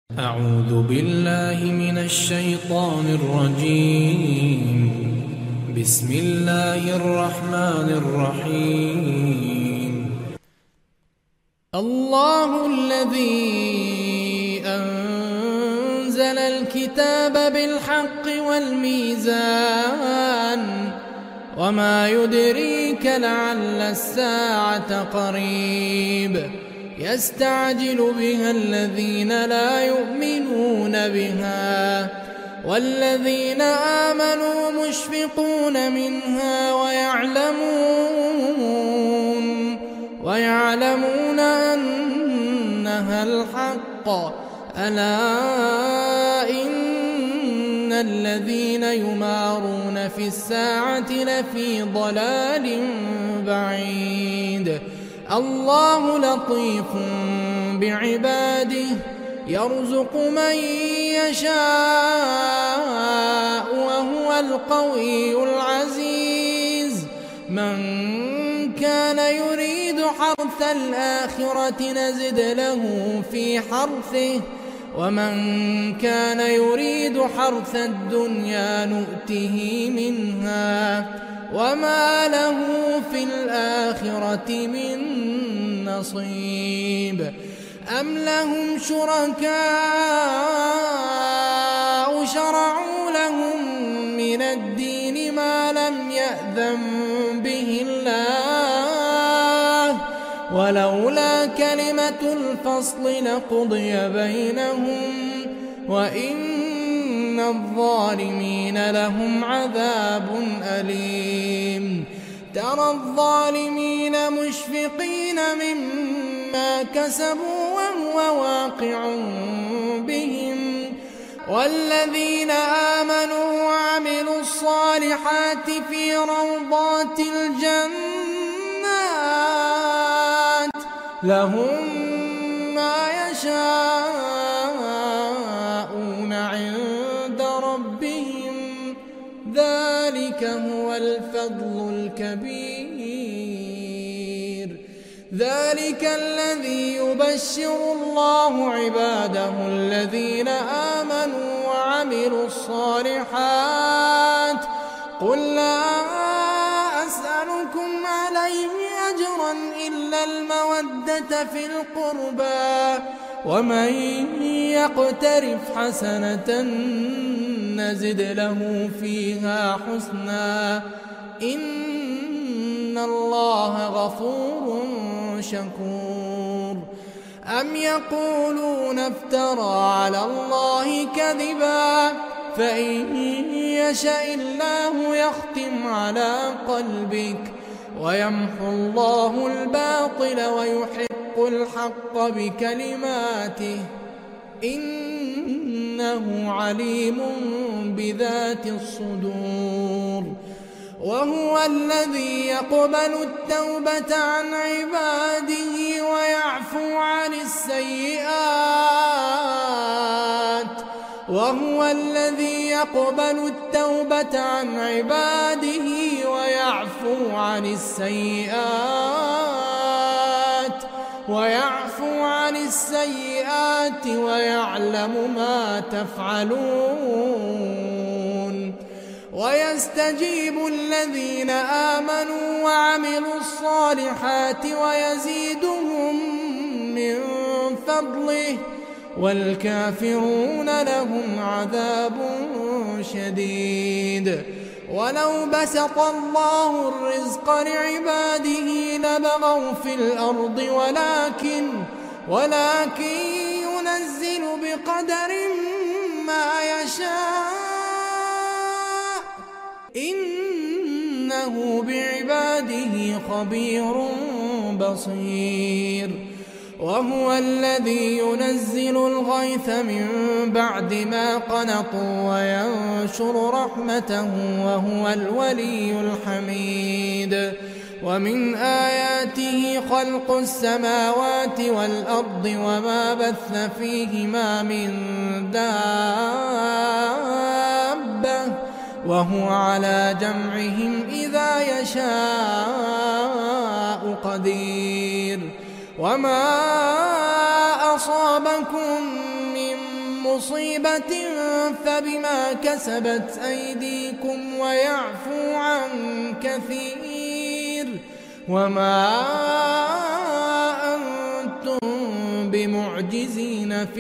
أعوذ بالله من الشيطان الرجيم. بسم الله الرحمن الرحيم. الله الذي أنزل الكتاب بالحق والميزان وما يدريك لعل الساعة قريب يستعجل بها الذين لا يؤمنون بها والذين آمنوا مشفقون منها ويعلمون أنها الحق. ألا إن الذين يمارون في الساعة لفي ضلال بعيد. الله لطيف بعباده يرزق من يشاء وهو القوي العزيز. من كان يريد حرث الآخرة نزد له في حرثه ومن كان يريد حرث الدنيا نؤته منها وما له في الآخرة من نصيب. أم لهم شركاء شرعوا لهم من الدين ما لم يأذن به الله ولولا كلمة الفصل لقضي بينهم وإن الظالمين لهم عذاب أليم. ترى الظالمين مشفقين مما كسبوا وهو واقع بهم والذين آمنوا وعملوا الصالحات في روضات الجنات لهم ما يشاءون عند ربهم ذلك هو الفضل الكبير. ذلك الذي يبشر الله عباده الذين آمنوا وعملوا الصالحات. قل لا أسألكم عليه أجرا إلا المودة في القربى ومن يقترف حسنة نزد له فيها حسنا إن الله غفور شكور. أم يقولون افترى على الله كذبا فإن يشاء الله يختم على قلبك ويمحو الله الباطل ويحق الحق بكلماته إنه عليم بذات الصدور. وهو الذي يقبل التوبة عن عباده ويعفو عن السيئات وهو الذي يقبل التوبة عن عباده ويعفو عن السيئات ويعلم ما تفعلون. ويستجيب الذين آمنوا وعملوا الصالحات ويزيدهم من فضله والكافرون لهم عذاب شديد. ولو بسط الله الرزق لعباده لبغوا في الأرض ولكن ينزل بقدر ما يشاء إنه بعباده خبير بصير. وهو الذي ينزل الغيث من بعد ما قنطوا وينشر رحمته وهو الولي الحميد. ومن آياته خلق السماوات والأرض وما بث فيهما من دابة وهو على جمعهم إذا يشاء قدير. وما أصابكم من مصيبة فبما كسبت أيديكم ويعفو عن كثير وما أنتم بمعجزين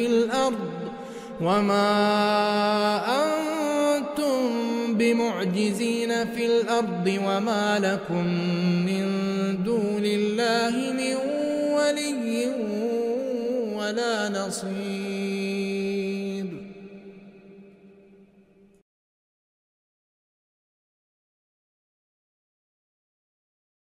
في الأرض وما لكم من دون الله من ولي ولا نصير.